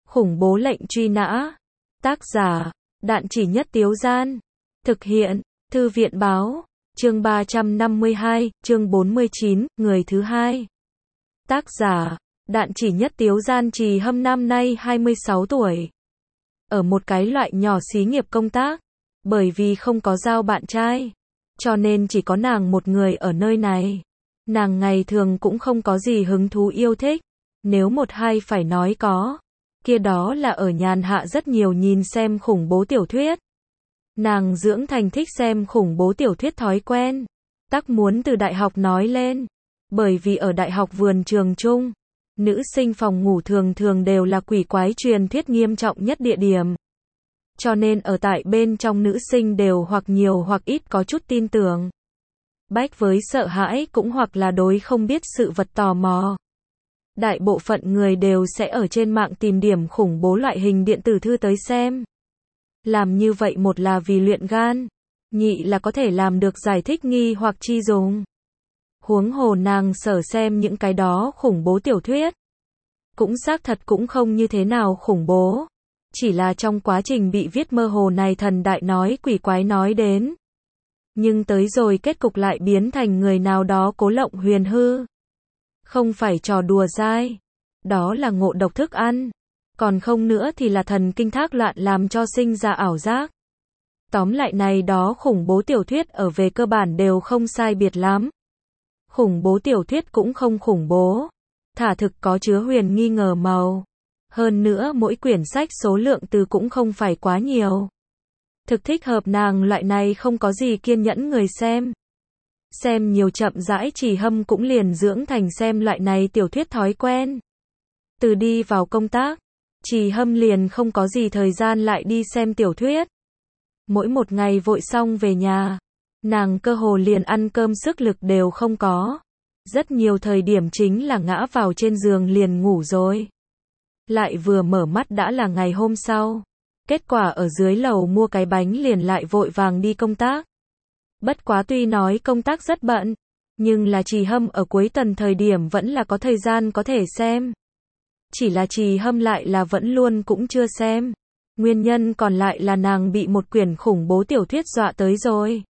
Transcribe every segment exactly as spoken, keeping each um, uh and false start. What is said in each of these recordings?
Khủng bố lệnh truy nã. Tác giả, Đạn Chỉ Nhất Tiếu Gian. Thực hiện, Thư viện Báo. Chương ba trăm năm mươi hai, chương bốn mươi chín, người thứ hai. Tác giả, Đạn Chỉ Nhất Tiếu Gian. Trì Hâm năm nay hai mươi sáu tuổi. Ở một cái loại nhỏ xí nghiệp công tác. Bởi vì không có giao bạn trai, cho nên chỉ có nàng một người ở nơi này. Nàng ngày thường cũng không có gì hứng thú yêu thích. Nếu một hai phải nói có, kia đó là ở nhàn hạ rất nhiều nhìn xem khủng bố tiểu thuyết. Nàng dưỡng thành thích xem khủng bố tiểu thuyết thói quen. Tắc muốn từ đại học nói lên. Bởi vì ở đại học vườn trường chung, nữ sinh phòng ngủ thường thường đều là quỷ quái truyền thuyết nghiêm trọng nhất địa điểm. Cho nên ở tại bên trong nữ sinh đều hoặc nhiều hoặc ít có chút tin tưởng. Bách với sợ hãi cũng hoặc là đối không biết sự vật tò mò. Đại bộ phận người đều sẽ ở trên mạng tìm điểm khủng bố loại hình điện tử thư tới xem. Làm như vậy một là vì luyện gan, nhị là có thể làm được giải thích nghi hoặc chi dùng. Huống hồ nàng sở xem những cái đó khủng bố tiểu thuyết. Cũng xác thật cũng không như thế nào khủng bố. Chỉ là trong quá trình bị viết mơ hồ này thần đại nói quỷ quái nói đến. Nhưng tới rồi kết cục lại biến thành người nào đó cố lộng huyền hư. Không phải trò đùa dai. Đó là ngộ độc thức ăn. Còn không nữa thì là thần kinh thác loạn làm cho sinh ra ảo giác. Tóm lại này đó khủng bố tiểu thuyết ở về cơ bản đều không sai biệt lắm. Khủng bố tiểu thuyết cũng không khủng bố. Thả thực có chứa huyền nghi ngờ màu. Hơn nữa mỗi quyển sách số lượng từ cũng không phải quá nhiều. Thực thích hợp nàng loại này không có gì kiên nhẫn người xem. Xem nhiều chậm rãi Trì Hâm cũng liền dưỡng thành xem loại này tiểu thuyết thói quen. Từ đi vào công tác, Trì Hâm liền không có gì thời gian lại đi xem tiểu thuyết. Mỗi một ngày vội xong về nhà, nàng cơ hồ liền ăn cơm sức lực đều không có. Rất nhiều thời điểm chính là ngã vào trên giường liền ngủ rồi. Lại vừa mở mắt đã là ngày hôm sau. Kết quả ở dưới lầu mua cái bánh liền lại vội vàng đi công tác. Bất quá tuy nói công tác rất bận, nhưng là Trì Hâm ở cuối tuần thời điểm vẫn là có thời gian có thể xem. Chỉ là Trì Hâm lại là vẫn luôn cũng chưa xem. Nguyên nhân còn lại là nàng bị một quyển khủng bố tiểu thuyết dọa tới rồi.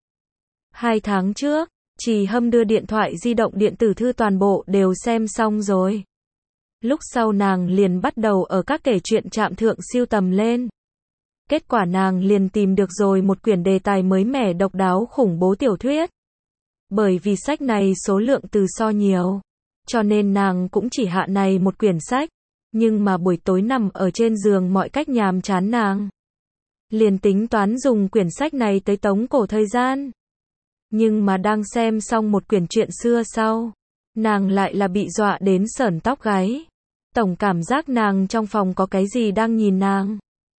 Hai tháng trước, Trì Hâm đưa điện thoại di động điện tử thư toàn bộ đều xem xong rồi. Lúc sau nàng liền bắt đầu ở các kể chuyện trạm thượng siêu tầm lên. Kết quả nàng liền tìm được rồi một quyển đề tài mới mẻ độc đáo khủng bố tiểu thuyết. Bởi vì sách này số lượng từ so nhiều, cho nên nàng cũng chỉ hạ này một quyển sách. Nhưng mà buổi tối nằm ở trên giường mọi cách nhàm chán nàng. Liền tính toán dùng quyển sách này tới tống cổ thời gian. Nhưng mà đang xem xong một quyển truyện xưa sau, nàng lại là bị dọa đến sởn tóc gáy. Tổng cảm giác nàng trong phòng có cái gì đang nhìn nàng.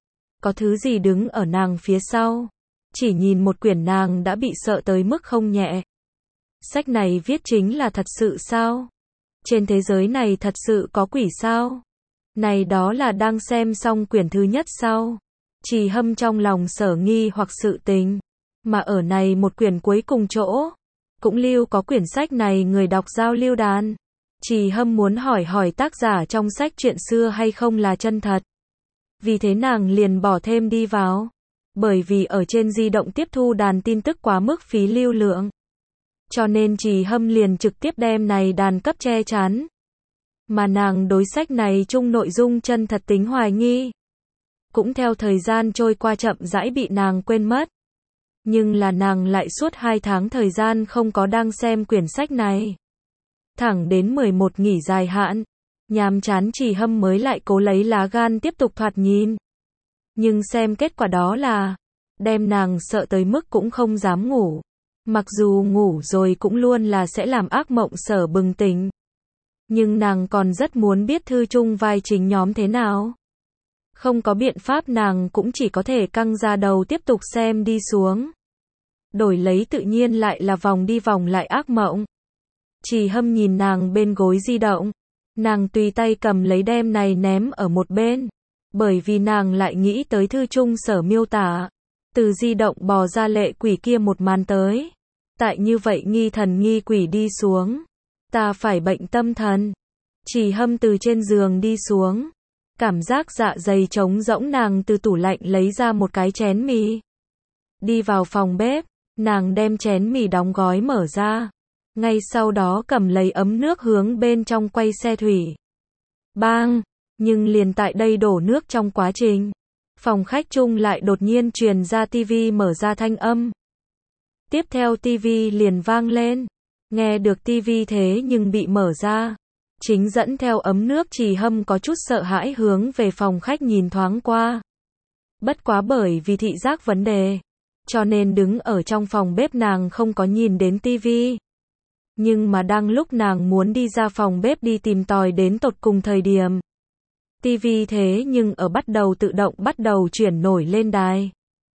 Có thứ gì đứng ở nàng phía sau. Chỉ nhìn một quyển nàng đã bị sợ tới mức không nhẹ. Sách này viết chính là thật sự sao? Trên thế giới này thật sự có quỷ sao? Này đó là đang xem xong quyển thứ nhất sau. Trì Hâm trong lòng sở nghi hoặc sự tình. Mà ở này một quyển cuối cùng chỗ. Cũng lưu có quyển sách này người đọc giao lưu đàn. Trì Hâm muốn hỏi hỏi tác giả trong sách chuyện xưa hay không là chân thật. Vì thế nàng liền bỏ thêm đi vào. Bởi vì ở trên di động tiếp thu đàn tin tức quá mức phí lưu lượng. Cho nên Trì Hâm liền trực tiếp đem này đàn cấp che chắn. Mà nàng đối sách này chung nội dung chân thật tính hoài nghi. Cũng theo thời gian trôi qua chậm rãi bị nàng quên mất. Nhưng là nàng lại suốt hai tháng thời gian không có đang xem quyển sách này. Thẳng đến mười một nghỉ dài hạn. Nhàm chán Trì Hâm mới lại cố lấy lá gan tiếp tục thoạt nhìn. Nhưng xem kết quả đó là, đem nàng sợ tới mức cũng không dám ngủ. Mặc dù ngủ rồi cũng luôn là sẽ làm ác mộng sở bừng tỉnh. Nhưng nàng còn rất muốn biết thư chung vai chính nhóm thế nào. Không có biện pháp nàng cũng chỉ có thể căng ra đầu tiếp tục xem đi xuống. Đổi lấy tự nhiên lại là vòng đi vòng lại ác mộng. Trì Hâm nhìn nàng bên gối di động. Nàng tùy tay cầm lấy đem này ném ở một bên. Bởi vì nàng lại nghĩ tới thư chung sở miêu tả. Từ di động bò ra lệ quỷ kia một màn tới. Tại như vậy nghi thần nghi quỷ đi xuống. Ta phải bệnh tâm thần. Trì Hâm từ trên giường đi xuống. Cảm giác dạ dày trống rỗng, nàng từ tủ lạnh lấy ra một cái chén mì. Đi vào phòng bếp, nàng đem chén mì đóng gói mở ra. Ngay sau đó cầm lấy ấm nước hướng bên trong quay xe thủy. Bang! Nhưng liền tại đây đổ nước trong quá trình, phòng khách chung lại đột nhiên truyền ra tivi mở ra thanh âm. Tiếp theo tivi liền vang lên. Nghe được tivi thế nhưng bị mở ra. Chính dẫn theo ấm nước, Trì Hâm có chút sợ hãi hướng về phòng khách nhìn thoáng qua. Bất quá bởi vì thị giác vấn đề, cho nên đứng ở trong phòng bếp nàng không có nhìn đến tivi. Nhưng mà đang lúc nàng muốn đi ra phòng bếp đi tìm tòi đến tột cùng thời điểm, tivi thế nhưng ở bắt đầu tự động bắt đầu chuyển nổi lên đài.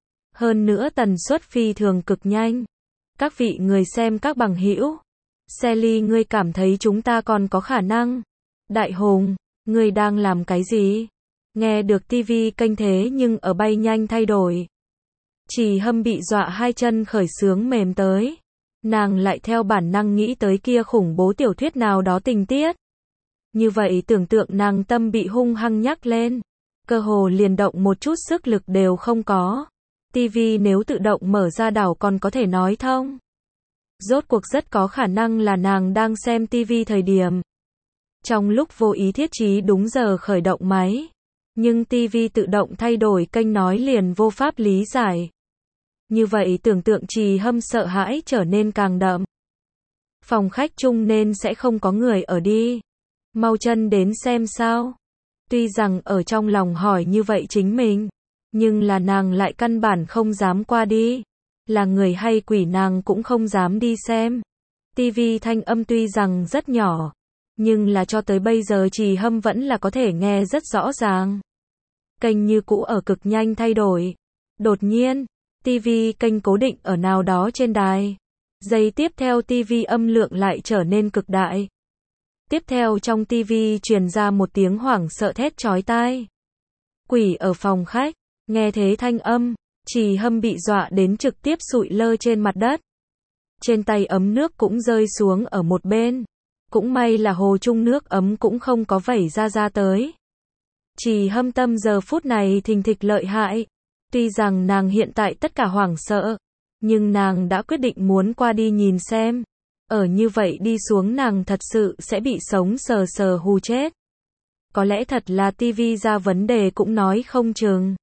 Hơn nữa tần suất phi thường cực nhanh. Các vị người xem, các bằng hữu, Sally, ngươi cảm thấy chúng ta còn có khả năng? Đại Hùng, ngươi đang làm cái gì? Nghe được tivi kênh thế nhưng ở bay nhanh thay đổi. Trì Hâm bị dọa hai chân khởi xướng mềm tới. Nàng lại theo bản năng nghĩ tới kia khủng bố tiểu thuyết nào đó tình tiết. Như vậy tưởng tượng nàng tâm bị hung hăng nhắc lên. Cơ hồ liền động một chút sức lực đều không có. Tivi nếu tự động mở ra đảo còn có thể nói thông. Rốt cuộc rất có khả năng là nàng đang xem tivi thời điểm. Trong lúc vô ý thiết trí đúng giờ khởi động máy. Nhưng tivi tự động thay đổi kênh nói liền vô pháp lý giải. Như vậy tưởng tượng Trì Hâm sợ hãi trở nên càng đậm. Phòng khách chung nên sẽ không có người ở đi. Mau chân đến xem sao. Tuy rằng ở trong lòng hỏi như vậy chính mình, nhưng là nàng lại căn bản không dám qua đi. Là người hay quỷ nàng cũng không dám đi xem. Tivi thanh âm tuy rằng rất nhỏ, nhưng là cho tới bây giờ Trì Hâm vẫn là có thể nghe rất rõ ràng. Kênh như cũ ở cực nhanh thay đổi. Đột nhiên, tivi kênh cố định ở nào đó trên đài. Giây tiếp theo tivi âm lượng lại trở nên cực đại. Tiếp theo trong tivi truyền ra một tiếng hoảng sợ thét chói tai. Quỷ ở phòng khách, nghe thế thanh âm, Trì Hâm bị dọa đến trực tiếp sụi lơ trên mặt đất. Trên tay ấm nước cũng rơi xuống ở một bên. Cũng may là hồ chung nước ấm cũng không có vẩy ra ra tới. Trì Hâm tâm giờ phút này thình thịch lợi hại. Tuy rằng nàng hiện tại tất cả hoảng sợ, nhưng nàng đã quyết định muốn qua đi nhìn xem. Ở như vậy đi xuống nàng thật sự sẽ bị sống sờ sờ hù chết. Có lẽ thật là tivi ra vấn đề cũng nói không chừng.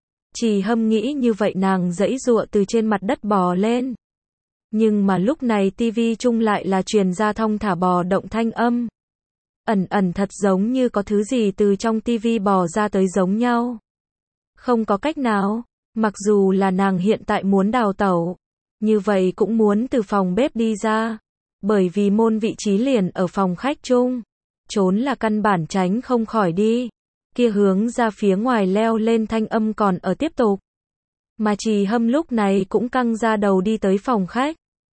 Trì Hâm nghĩ như vậy nàng giãy giụa từ trên mặt đất bò lên. Nhưng mà lúc này tivi chung lại là truyền ra thong thả bò động thanh âm. Ẩn ẩn thật giống như có thứ gì từ trong tivi bò ra tới giống nhau. Không có cách nào, mặc dù là nàng hiện tại muốn đào tẩu, như vậy cũng muốn từ phòng bếp đi ra. Bởi vì môn vị trí liền ở phòng khách chung. Trốn là căn bản tránh không khỏi đi. Kia hướng ra phía ngoài leo lên thanh âm còn ở tiếp tục. Mà Trì Hâm lúc này cũng căng ra đầu đi tới phòng khách.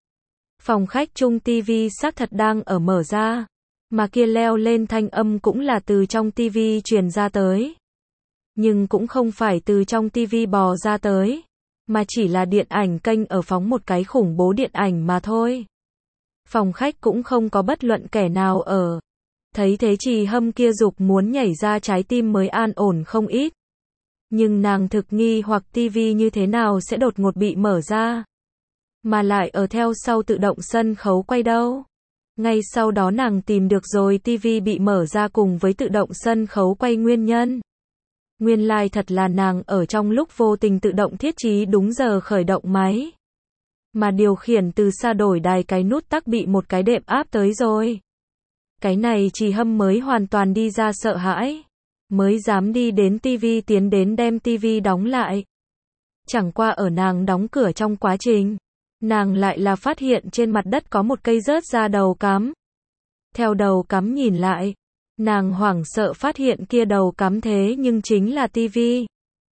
Phòng khách chung tivi xác thật đang ở mở ra. Mà kia leo lên thanh âm cũng là từ trong tivi truyền ra tới. Nhưng cũng không phải từ trong tivi bò ra tới. Mà chỉ là điện ảnh kênh ở phóng một cái khủng bố điện ảnh mà thôi. Phòng khách cũng không có bất luận kẻ nào ở. Thấy thế Trì Hâm kia dục muốn nhảy ra, trái tim mới an ổn không ít. Nhưng nàng thực nghi hoặc tivi như thế nào sẽ đột ngột bị mở ra. Mà lại ở theo sau tự động sân khấu quay đâu. Ngay sau đó nàng tìm được rồi tivi bị mở ra cùng với tự động sân khấu quay nguyên nhân. Nguyên lai like thật là nàng ở trong lúc vô tình tự động thiết trí đúng giờ khởi động máy. Mà điều khiển từ xa đổi đài cái nút tắc bị một cái đệm áp tới rồi. Cái này Trì Hâm mới hoàn toàn đi ra sợ hãi. Mới dám đi đến tivi tiến đến đem tivi đóng lại. Chẳng qua ở nàng đóng cửa trong quá trình, nàng lại là phát hiện trên mặt đất có một cây rớt ra đầu cắm. Theo đầu cắm nhìn lại, nàng hoảng sợ phát hiện kia đầu cắm thế nhưng chính là tivi.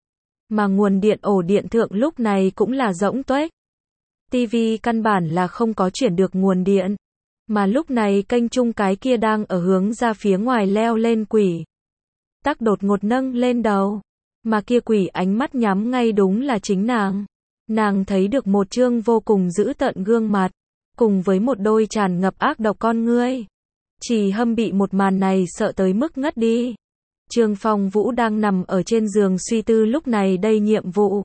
Mà nguồn điện ổ điện thượng lúc này cũng là rỗng tuếch. Tivi căn bản là không có chuyển được nguồn điện. Mà lúc này kênh chung cái kia đang ở hướng ra phía ngoài leo lên quỷ. Tắc đột ngột nâng lên đầu. Mà kia quỷ ánh mắt nhắm ngay đúng là chính nàng. Nàng thấy được một trương vô cùng dữ tợn gương mặt. Cùng với một đôi tràn ngập ác độc con ngươi. Trì Hâm bị một màn này sợ tới mức ngất đi. Trương Phong Vũ đang nằm ở trên giường suy tư lúc này đây nhiệm vụ.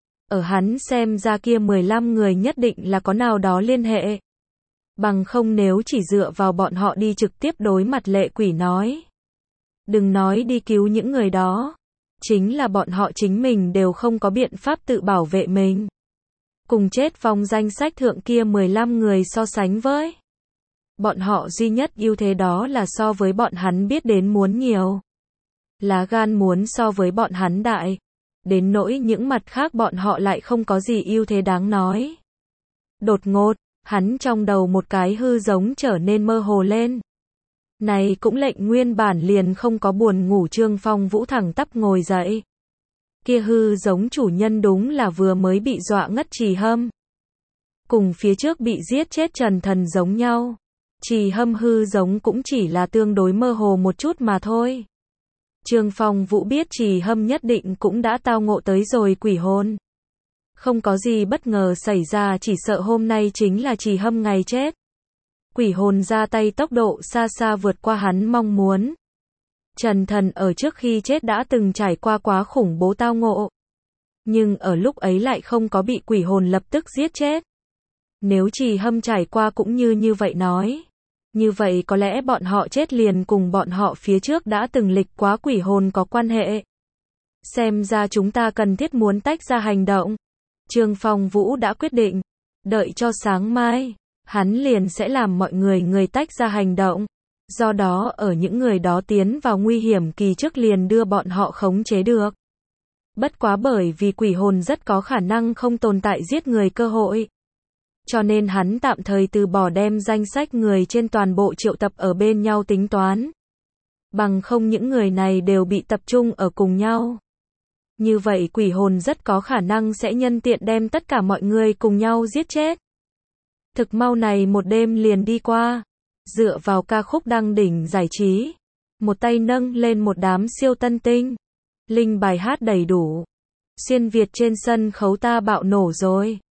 Ở hắn xem ra kia mười lăm người nhất định là có nào đó liên hệ. Bằng không nếu chỉ dựa vào bọn họ đi trực tiếp đối mặt lệ quỷ nói. Đừng nói đi cứu những người đó. Chính là bọn họ chính mình đều không có biện pháp tự bảo vệ mình. Cùng chết vòng danh sách thượng kia mười lăm người so sánh với. Bọn họ duy nhất ưu thế đó là so với bọn hắn biết đến muốn nhiều. Lá gan muốn so với bọn hắn đại. Đến nỗi những mặt khác bọn họ lại không có gì ưu thế đáng nói. Đột ngột, hắn trong đầu một cái hư giống trở nên mơ hồ lên. Này cũng lệnh nguyên bản liền không có buồn ngủ Trương Phong Vũ thẳng tắp ngồi dậy. Kia hư giống chủ nhân đúng là vừa mới bị dọa ngất Trì Hâm. Cùng phía trước bị giết chết Trần Thần giống nhau. Trì Hâm hư giống cũng chỉ là tương đối mơ hồ một chút mà thôi. Trương Phong Vũ biết Trì Hâm nhất định cũng đã tao ngộ tới rồi quỷ hồn. Không có gì bất ngờ xảy ra, chỉ sợ hôm nay chính là Trì Hâm ngày chết. Quỷ hồn ra tay tốc độ xa xa vượt qua hắn mong muốn. Trần Thần ở trước khi chết đã từng trải qua quá khủng bố tao ngộ. Nhưng ở lúc ấy lại không có bị quỷ hồn lập tức giết chết. Nếu Trì Hâm trải qua cũng như như vậy nói. Như vậy có lẽ bọn họ chết liền cùng bọn họ phía trước đã từng lịch quá quỷ hồn có quan hệ. Xem ra chúng ta cần thiết muốn tách ra hành động. Trương Phong Vũ đã quyết định. Đợi cho sáng mai, hắn liền sẽ làm mọi người người tách ra hành động. Do đó ở những người đó tiến vào nguy hiểm kỳ trước liền đưa bọn họ khống chế được. Bất quá bởi vì quỷ hồn rất có khả năng không tồn tại giết người cơ hội. Cho nên hắn tạm thời từ bỏ đem danh sách người trên toàn bộ triệu tập ở bên nhau tính toán. Bằng không những người này đều bị tập trung ở cùng nhau. Như vậy quỷ hồn rất có khả năng sẽ nhân tiện đem tất cả mọi người cùng nhau giết chết. Thực mau này một đêm liền đi qua. Dựa vào ca khúc đăng đỉnh giải trí. Một tay nâng lên một đám siêu tân tinh. Linh bài hát đầy đủ. Xuyên Việt trên sân khấu ta bạo nổ rồi.